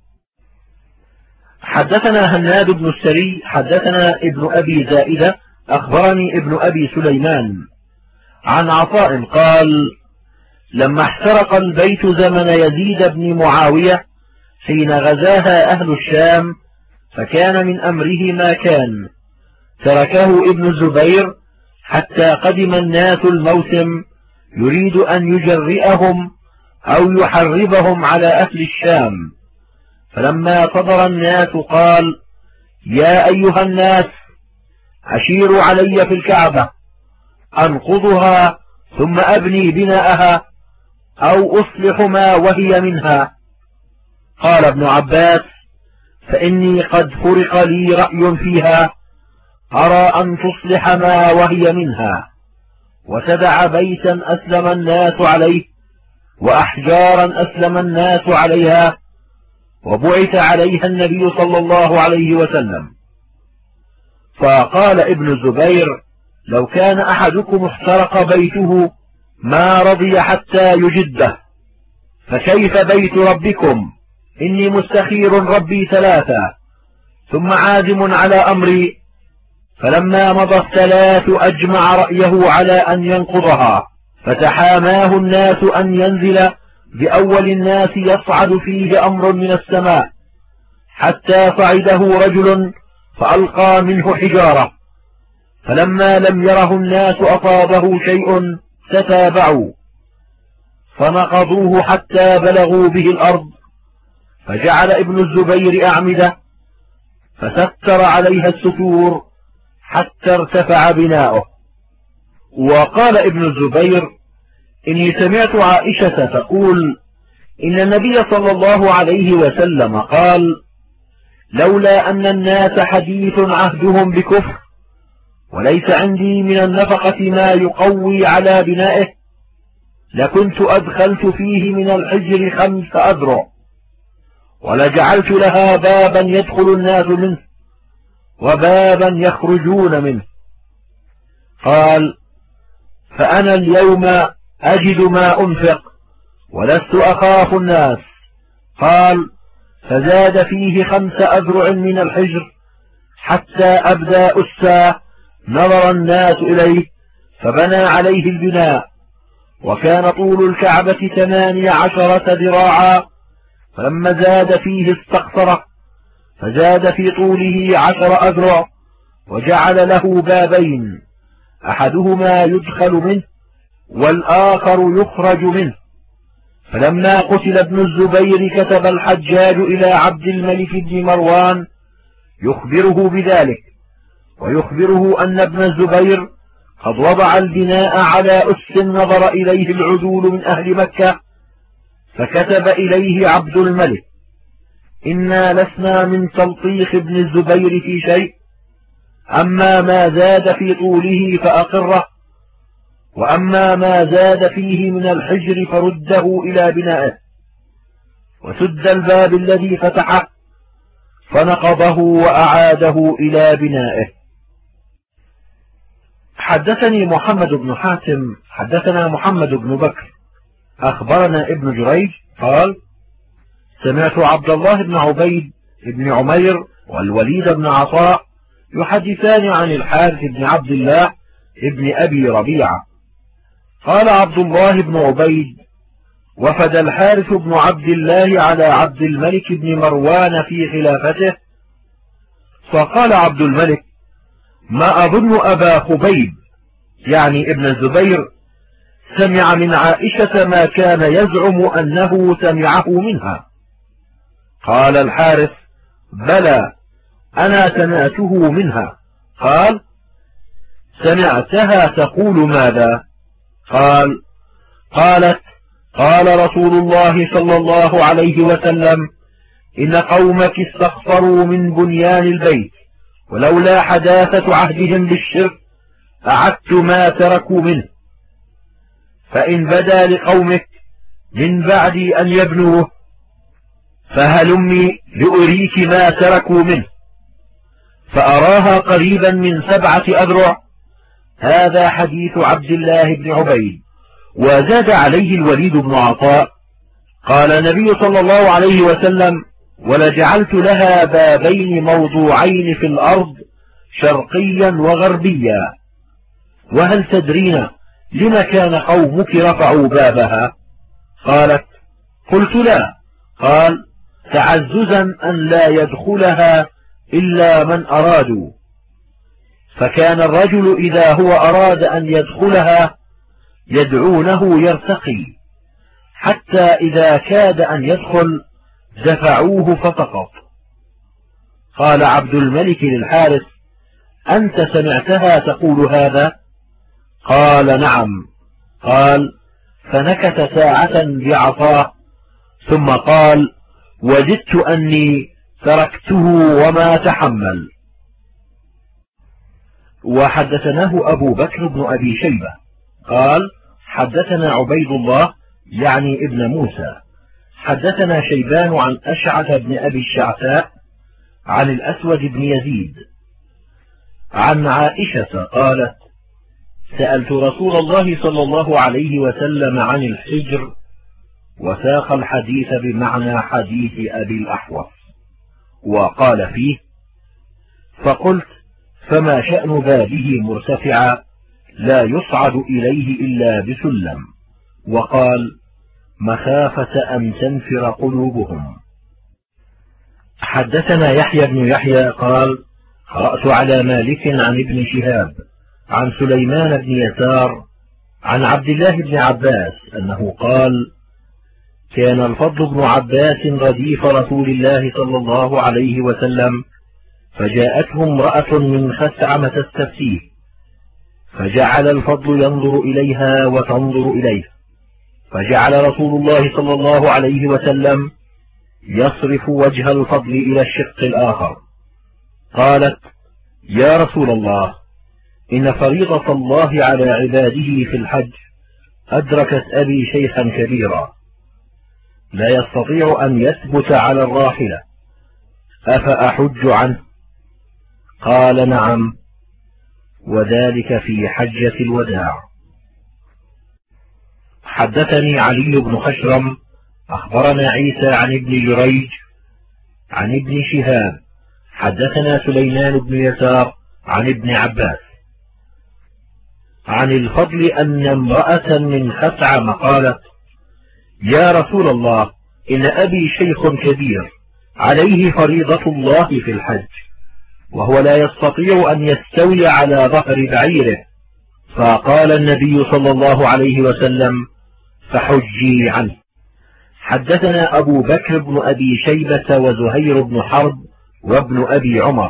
حدثنا هناد بن السري حدثنا ابن أبي زائدة أخبرني ابن أبي سليمان عن عطاء قال: لما احترق البيت زمن يزيد بن معاوية حين غزاها أهل الشام فكان من أمره ما كان، تركه ابن الزبير حتى قدم الناس الموسم يريد أن يجرئهم أو يحربهم على أهل الشام، فلما صدر الناس قال: يا أيها الناس، أشيروا علي في الكعبة أنقضها ثم أبني بناءها أو أصلح ما وهي منها. قال ابن عباس: فإني قد فرق لي رأي فيها، أرى أن تصلح ما وهي منها، وتدع بيتا أسلم الناس عليه وأحجارا أسلم الناس عليها، وبعث عليها النبي صلى الله عليه وسلم. فقال ابن الزبير: لو كان أحدكم احترق بيته ما رضي حتى يجده، فكيف بيت ربكم؟ إني مستخير ربي 3 ثم عازم على أمري. فلما مضى 3 أجمع رأيه على أن ينقضها، فتحاماه الناس أن ينزل بأول الناس يصعد فيه أمر من السماء، حتى صعده رجل فألقى منه حجارة، فلما لم يره الناس أصابه شيء تتابعوا فنقضوه حتى بلغوا به الأرض، فجعل ابن الزبير أعمدة فستر عليها الستور حتى ارتفع بناؤه. وقال ابن الزبير: إني سمعت عائشة تقول: إن النبي صلى الله عليه وسلم قال: لولا أن الناس حديث عهدهم بكفر، وليس عندي من النفقة ما يقوي على بنائه، لكنت أدخلت فيه من الحجر 5 أذرع، ولجعلت لها بابا يدخل الناس منه وبابا يخرجون منه. قال: فأنا اليوم أجد ما أنفق ولست أخاف الناس. قال: فزاد فيه 5 أذرع من الحجر حتى أبدى أسا نظر الناس إليه، فبنى عليه البناء، وكان طول الكعبة 18 ذراعا، فلما زاد فيه استقصره، فزاد في طوله 10 أذرع، وجعل له بابين، أحدهما يدخل منه والآخر يخرج منه. فلما قتل ابن الزبير كتب الحجاج إلى عبد الملك بن مروان يخبره بذلك، ويخبره أن ابن الزبير قد وضع البناء على أس نظر إليه العدول من أهل مكة، فكتب إليه عبد الملك: إنا لسنا من تلطيخ ابن الزبير في شيء، أما ما زاد في طوله فأقره، وأما ما زاد فيه من الحجر فرده إلى بنائه. وسد الباب الذي فتحه فنقضه وأعاده إلى بنائه. حدثني محمد بن حاتم حدثنا محمد بن بكر أخبرنا ابن جريج قال: سمعت عبد الله بن عبيد بن عمير والوليد بن عطاء يحدثان عن الحارث بن عبد الله ابن أبي ربيعة قال عبد الله بن عبيد: وفد الحارث بن عبد الله على عبد الملك بن مروان في خلافته، فقال عبد الملك: ما أظن أبا خبيب يعني ابن الزبير سمع من عائشة ما كان يزعم أنه سمعه منها. قال الحارث: بلى، أنا سمعته منها. قال: سمعتها تقول ماذا؟ قالت: قال رسول الله صلى الله عليه وسلم: إن قومك استغفروا من بنيان البيت، ولولا حداثة عهدهم بالشرك أعدت ما تركوا منه، فإن بدا لقومك من بعد أن يبنوه فهلمي لأريك ما تركوا منه، فأراها قريبا من 7 أذرع. هذا حديث عبد الله بن عبيد. وزاد عليه الوليد بن عطاء: قال النبي صلى الله عليه وسلم: ولجعلت لها بابين موضوعين في الأرض شرقيا وغربيا. وهل تدرين لما كان قومك رفعوا بابها؟ قالت: قلت لا. قال: تعززا أن لا يدخلها إلا من أرادوا، فكان الرجل إذا هو أراد أن يدخلها يدعونه يرتقي، حتى إذا كاد أن يدخل دفعوه فسقط. قال عبد الملك للحارث: أنت سمعتها تقول هذا؟ قال: نعم. قال: فنكت ساعة بعصاه، ثم قال: وجدت أني تركته وما تحمل. وحدثناه أبو بكر بن أبي شيبة قال حدثنا عبيد الله يعني ابن موسى حدثنا شيبان عن أشعث بن أبي الشعثاء عن الأسود بن يزيد عن عائشة قالت سألت رسول الله صلى الله عليه وسلم عن الحجر، وساق الحديث بمعنى حديث أبي الأحوص، وقال فيه فقلت فما شأن بابه مرتفعا لا يصعد إليه إلا بسلم، وقال مخافة أن تنفر قلوبهم. حدثنا يحيى بن يحيى قال قرأت على مالك عن ابن شهاب عن سليمان بن يسار عن عبد الله بن عباس أنه قال كان الفضل بن عباس رديف رسول الله صلى الله عليه وسلم، فجاءته امرأة من خثعم تستفتيه، فجعل الفضل ينظر إليها وتنظر إليه، فجعل رسول الله صلى الله عليه وسلم يصرف وجه الفضل إلى الشق الآخر. قالت يا رسول الله إن فريضة الله على عباده في الحج أدركت أبي شيخا كبيرا لا يستطيع أن يثبت على الراحلة، أفأحج عنه؟ قال نعم، وذلك في حجة الوداع. حدثني علي بن خشرم أخبرنا عيسى عن ابن جريج عن ابن شهاب حدثنا سليمان بن يسار عن ابن عباس عن الفضل أن امرأة من خثعم قالت يا رسول الله إن أبي شيخ كبير عليه فريضة الله في الحج، وهو لا يستطيع أن يستوي على ظهر بعيره، فقال النبي صلى الله عليه وسلم فحجي عنه. حدثنا أبو بكر بن أبي شيبة وزهير بن حرب وابن أبي عمر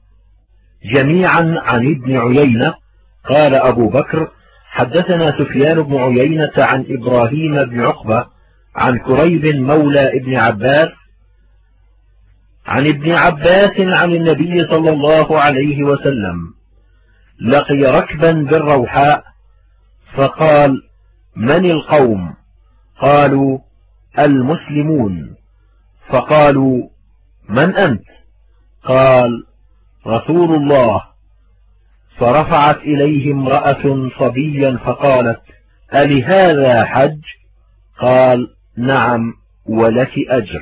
جميعا عن ابن عيينة قال أبو بكر حدثنا سفيان بن عيينة عن إبراهيم بن عقبة عن كريب مولى ابن عباس عن ابن عباس عن النبي صلى الله عليه وسلم لقي ركبا بالروحاء فقال من القوم؟ قالوا المسلمون. فقالوا من أنت؟ قال رسول الله. فرفعت إليه امرأة صبيا فقالت ألهذا حج؟ قال نعم ولك أجر.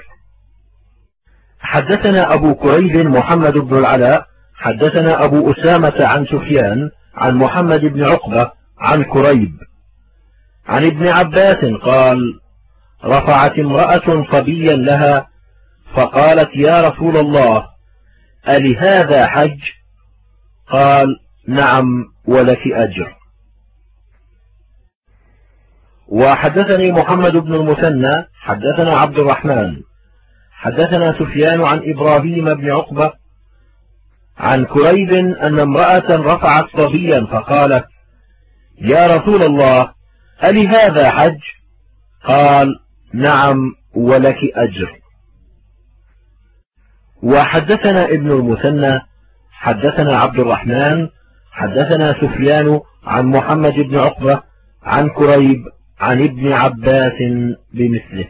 حدثنا أبو كريب محمد بن العلاء حدثنا أبو أسامة عن سفيان عن محمد بن عقبة عن كريب عن ابن عباس قال رفعت امرأة صبيا لها فقالت يا رسول الله ألهذا حج؟ قال نعم ولك أجر. وحدثني محمد بن المثنى حدثنا عبد الرحمن حدثنا سفيان عن إبراهيم بن عقبة عن كريب أن امرأة رفعت صبيا فقالت يا رسول الله ألهذا حج؟ قال نعم ولك أجر. وحدثنا ابن المثنى حدثنا عبد الرحمن حدثنا سفيان عن محمد بن عقبة عن كريب عن ابن عباس بمثله.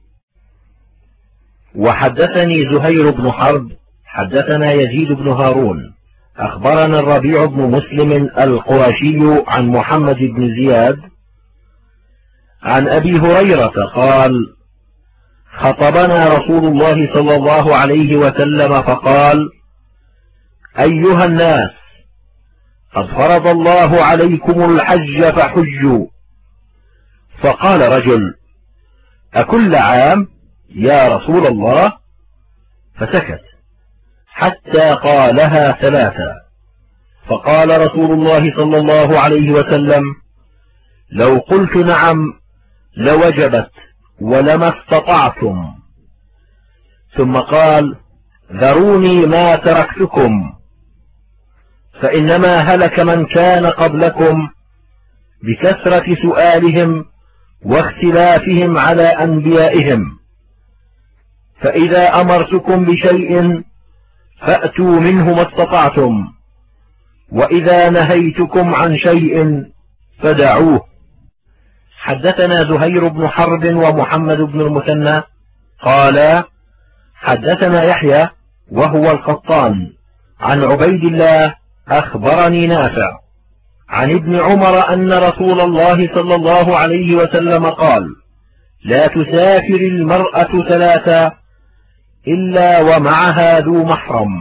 وحدثني زهير بن حرب حدثنا يزيد بن هارون أخبرنا الربيع بن مسلم القرشي عن محمد بن زياد عن أبي هريرة قال خطبنا رسول الله صلى الله عليه وسلم فقال أيها الناس قد فرض الله عليكم الحج فحجوا. فقال رجل أكل عام يا رسول الله؟ فسكت حتى قالها ثلاثا، فقال رسول الله صلى الله عليه وسلم لو قلت نعم لوجبت ولما استطعتم. ثم قال ذروني ما تركتكم، فإنما هلك من كان قبلكم بكثرة سؤالهم واختلافهم على أنبيائهم، فإذا أمرتكم بشيء فأتوا منه ما استطعتم، وإذا نهيتكم عن شيء فدعوه. حدثنا زهير بن حرب ومحمد بن المثنى قال حدثنا يحيى وهو القطان عن عبيد الله أخبرني نافع عن ابن عمر أن رسول الله صلى الله عليه وسلم قال لا تسافر المرأة ثلاثا إلا ومعها ذو محرم.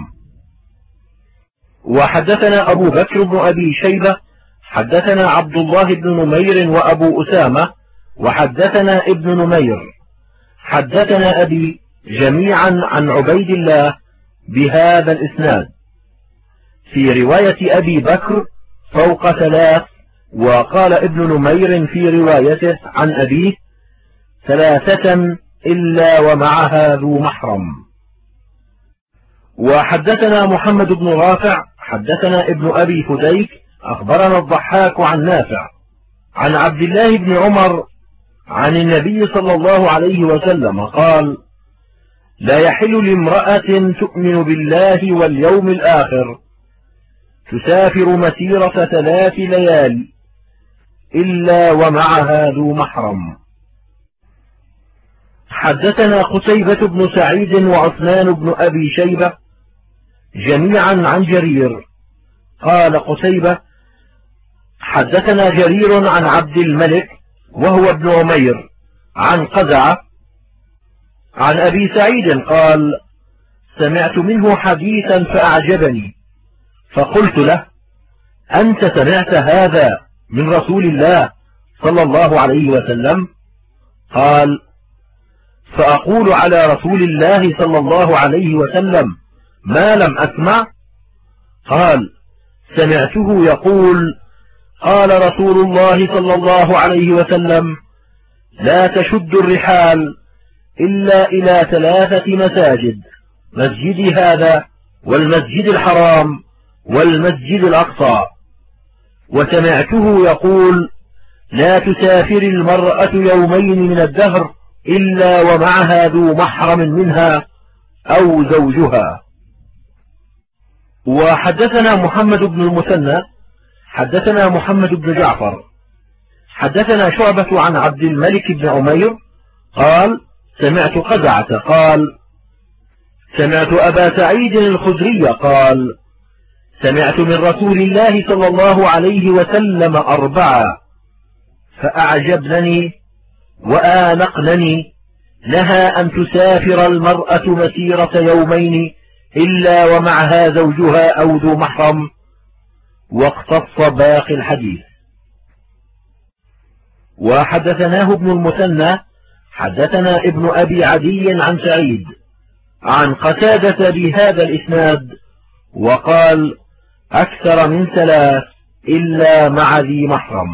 وحدثنا أبو بكر بن أبي شيبة حدثنا عبد الله بن نمير وأبو أسامة وحدثنا ابن نمير حدثنا أبي جميعا عن عبيد الله بهذا الإسناد، في رواية أبي بكر فوق ثلاث، وقال ابن نمير في روايته عن أبيه ثلاثة إلا ومعها ذو محرم. وحدثنا محمد بن رافع حدثنا ابن أبي فديك أخبرنا الضحاك عن نافع عن عبد الله بن عمر عن النبي صلى الله عليه وسلم قال لا يحل لامرأة تؤمن بالله واليوم الآخر تسافر مسيرة 3 ليال إلا ومعها ذو محرم. حدثنا قتيبة بن سعيد وعثمان بن أبي شيبة جميعا عن جرير قال قتيبة حدثنا جرير عن عبد الملك وهو ابن عمير عن قزعة عن أبي سعيد قال سمعت منه حديثا فأعجبني فقلت له أنت سمعت هذا من رسول الله صلى الله عليه وسلم؟ قال فأقول على رسول الله صلى الله عليه وسلم ما لم أسمع؟ قال سمعته يقول قال رسول الله صلى الله عليه وسلم لا تشد الرحال إلا إلى 3 مساجد، مسجدي هذا والمسجد الحرام والمسجد الأقصى. وسمعته يقول لا تسافر المرأة يومين من الدهر إلا ومعها ذو محرم منها أو زوجها. وحدثنا محمد بن المثنى حدثنا محمد بن جعفر حدثنا شعبة عن عبد الملك بن عمير قال سمعت قزعة قال سمعت أبا سعيد الخدري قال سمعت من رسول الله صلى الله عليه وسلم 4 فأعجبنني وآنقنني نهى أن تسافر المرأة مسيرة يومين إلا ومعها زوجها أو ذو محرم، واقتص باقي الحديث. وحدثناه ابن المثنى حدثنا ابن أبي عدي عن سعيد عن قتادة بهذا الإسناد وقال أكثر من 3 إلا مع ذي محرم.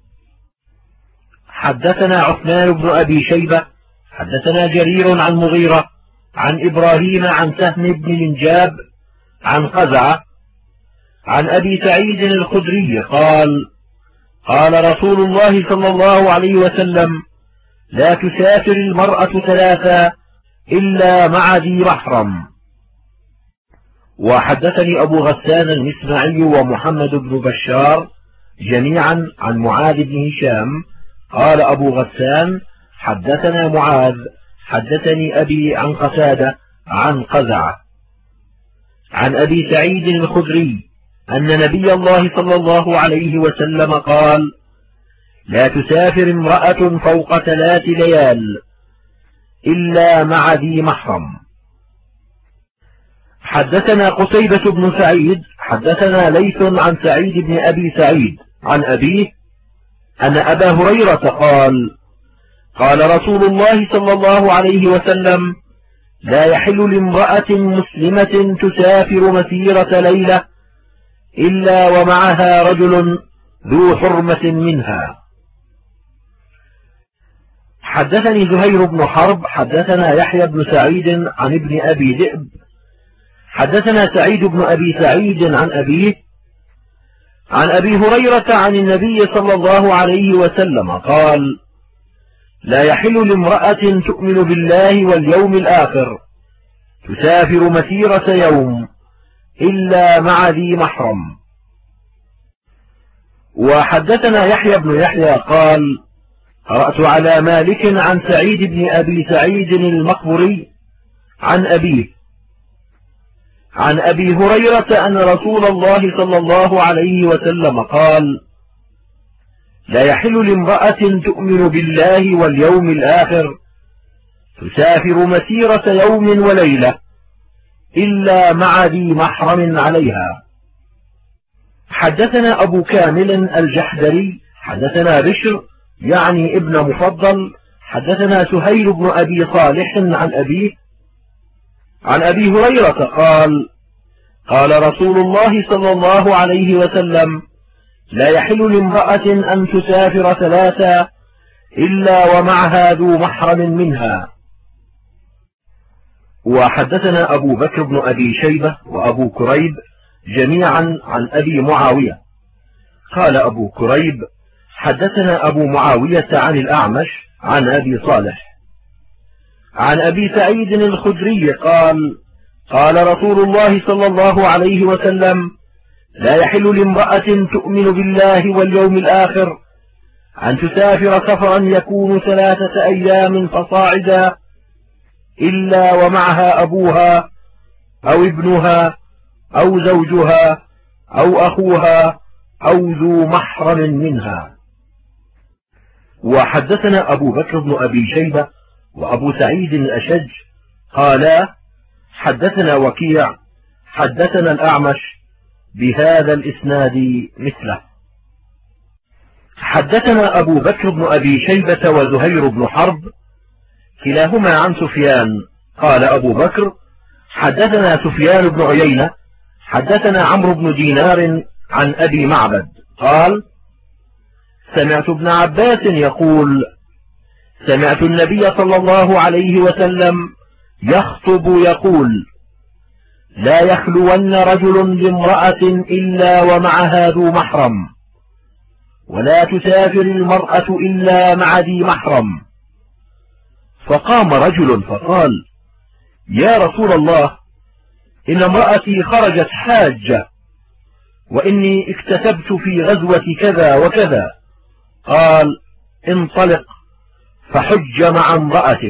حدثنا عثمان بن أبي شيبة حدثنا جرير عن مغيرة عن إبراهيم عن سهم بن منجاب عن قزعة عن أبي سعيد الخدري قال قال رسول الله صلى الله عليه وسلم لا تسافر المرأة 3 إلا مع ذي محرم. وحدثني أبو غسان المسمعي ومحمد بن بشار جميعا عن معاذ بن هشام قال أبو غسان حدثنا معاذ حدثني أبي عن قتادة عن قزعة عن أبي سعيد الخدري أن نبي الله صلى الله عليه وسلم قال لا تسافر امرأة فوق 3 ليال إلا مع ذي محرم. حدثنا قتيبة بن سعيد حدثنا ليث عن سعيد بن أبي سعيد عن أبيه أن أبا هريرة قال قال رسول الله صلى الله عليه وسلم لا يحل لامرأة مسلمة تسافر مسيرة ليلة إلا ومعها رجل ذو حرمة منها. حدثني زهير بن حرب حدثنا يحيى بن سعيد عن ابن أبي ذئب حدثنا سعيد بن أبي سعيد عن أبيه عن أبي هريرة عن النبي صلى الله عليه وسلم قال لا يحل لامرأة تؤمن بالله واليوم الآخر تسافر مسيرة يوم إلا مع ذي محرم. وحدثنا يحيى بن يحيى قال قرأت على مالك عن سعيد بن أبي سعيد المقبري عن أبي هريرة أن رسول الله صلى الله عليه وسلم قال لا يحل لامرأة تؤمن بالله واليوم الآخر تسافر مسيرة يوم وليلة إلا مع ذي محرم عليها. حدثنا أبو كامل الجحدري حدثنا بشر يعني ابن مفضل حدثنا سهيل بن أبي صالح عن أبيه عن أبي هريرة قال قال رسول الله صلى الله عليه وسلم لا يحل لامرأة أن تسافر ثلاثة إلا ومعها ذو محرم منها. وحدثنا أبو بكر بن أبي شيبة وأبو كريب جميعا عن أبي معاوية قال أبو كريب حدثنا أبو معاوية عن الأعمش عن أبي صالح عن أبي سعيد الخدري قال قال رسول الله صلى الله عليه وسلم لا يحل لامرأة تؤمن بالله واليوم الآخر أن تسافر سفرا يكون 3 أيام فصاعدا إلا ومعها أبوها أو ابنها أو زوجها أو أخوها أو ذو محرم منها. وحدثنا أبو بكر بن أبي شيبة وأبو سعيد الأشج قالا حدثنا وكيع حدثنا الأعمش بهذا الإسناد مثله. حدثنا أبو بكر بن أبي شيبة وزهير بن حرب كلاهما عن سفيان قال أبو بكر حدثنا سفيان بن عيينة حدثنا عمرو بن دينار عن أبي معبد قال سمعت ابن عباس يقول سمعت النبي صلى الله عليه وسلم يخطب يقول لا يخلون رجل بامرأة إلا ومعها ذو محرم ولا تسافر المرأة إلا مع ذي محرم. فقام رجل فقال يا رسول الله إن امرأتي خرجت حاجة وإني اكتتبت في غزوة كذا وكذا. قال انطلق فحج مع امرأتك.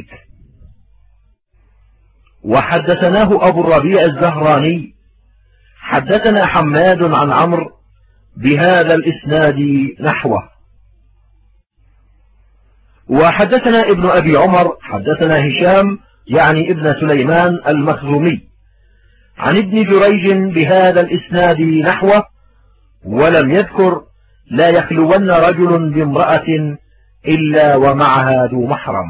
وحدثناه أبو الربيع الزهراني حدثنا حماد عن عمرو بهذا الإسناد نحوه. وحدثنا ابن أبي عمر حدثنا هشام يعني ابن سليمان المخزومي عن ابن جريج بهذا الإسناد نحوه ولم يذكر لا يخلون رجل بامرأة إلا ومعها ذو محرم.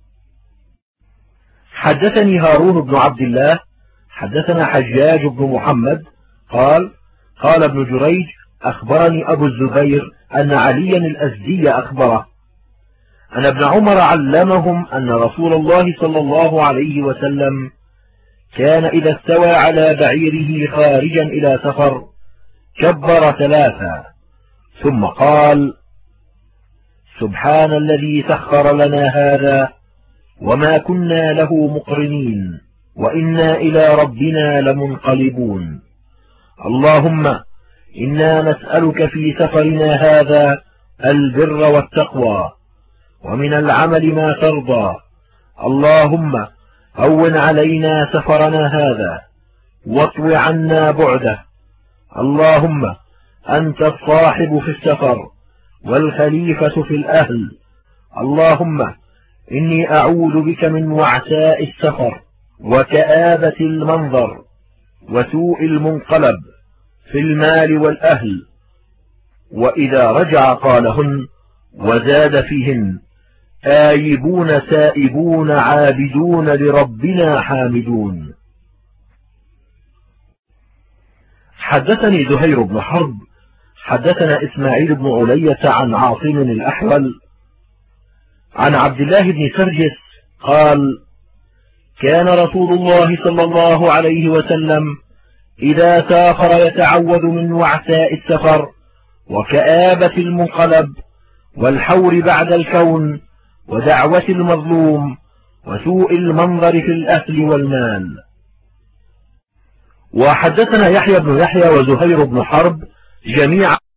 حدثني هارون بن عبد الله حدثنا حجاج بن محمد قال قال ابن جريج أخبرني أبو الزبير أن عليا الأزدي أخبره أن ابن عمر علمهم أن رسول الله صلى الله عليه وسلم كان إذا استوى على بعيره خارجا إلى سفر كبر 3 ثم قال سبحان الذي سخر لنا هذا وما كنا له مقرنين وإنا إلى ربنا لمنقلبون. اللهم إنا نسألك في سفرنا هذا البر والتقوى ومن العمل ما ترضى. اللهم هون علينا سفرنا هذا واطو عنا بعده. اللهم أنت الصاحب في السفر والخليفة في الأهل. اللهم إني أعوذ بك من وعثاء السفر وكآبة المنظر وسوء المنقلب في المال والأهل. وإذا رجع قالهن وزاد فيهن آيبون سائبون عابدون لربنا حامدون. حدثني زهير بن حرب حدثنا إسماعيل بن علية عن عاصم الأحول عن عبد الله بن سرجس قال كان رسول الله صلى الله عليه وسلم إذا سافر يتعوذ من وعثاء السفر وكآبة المنقلب والحور بعد الكون ودعوة المظلوم وسوء المنظر في الأهل والمال. وحدثنا يحيى بن يحيى وزهير بن حرب جميعا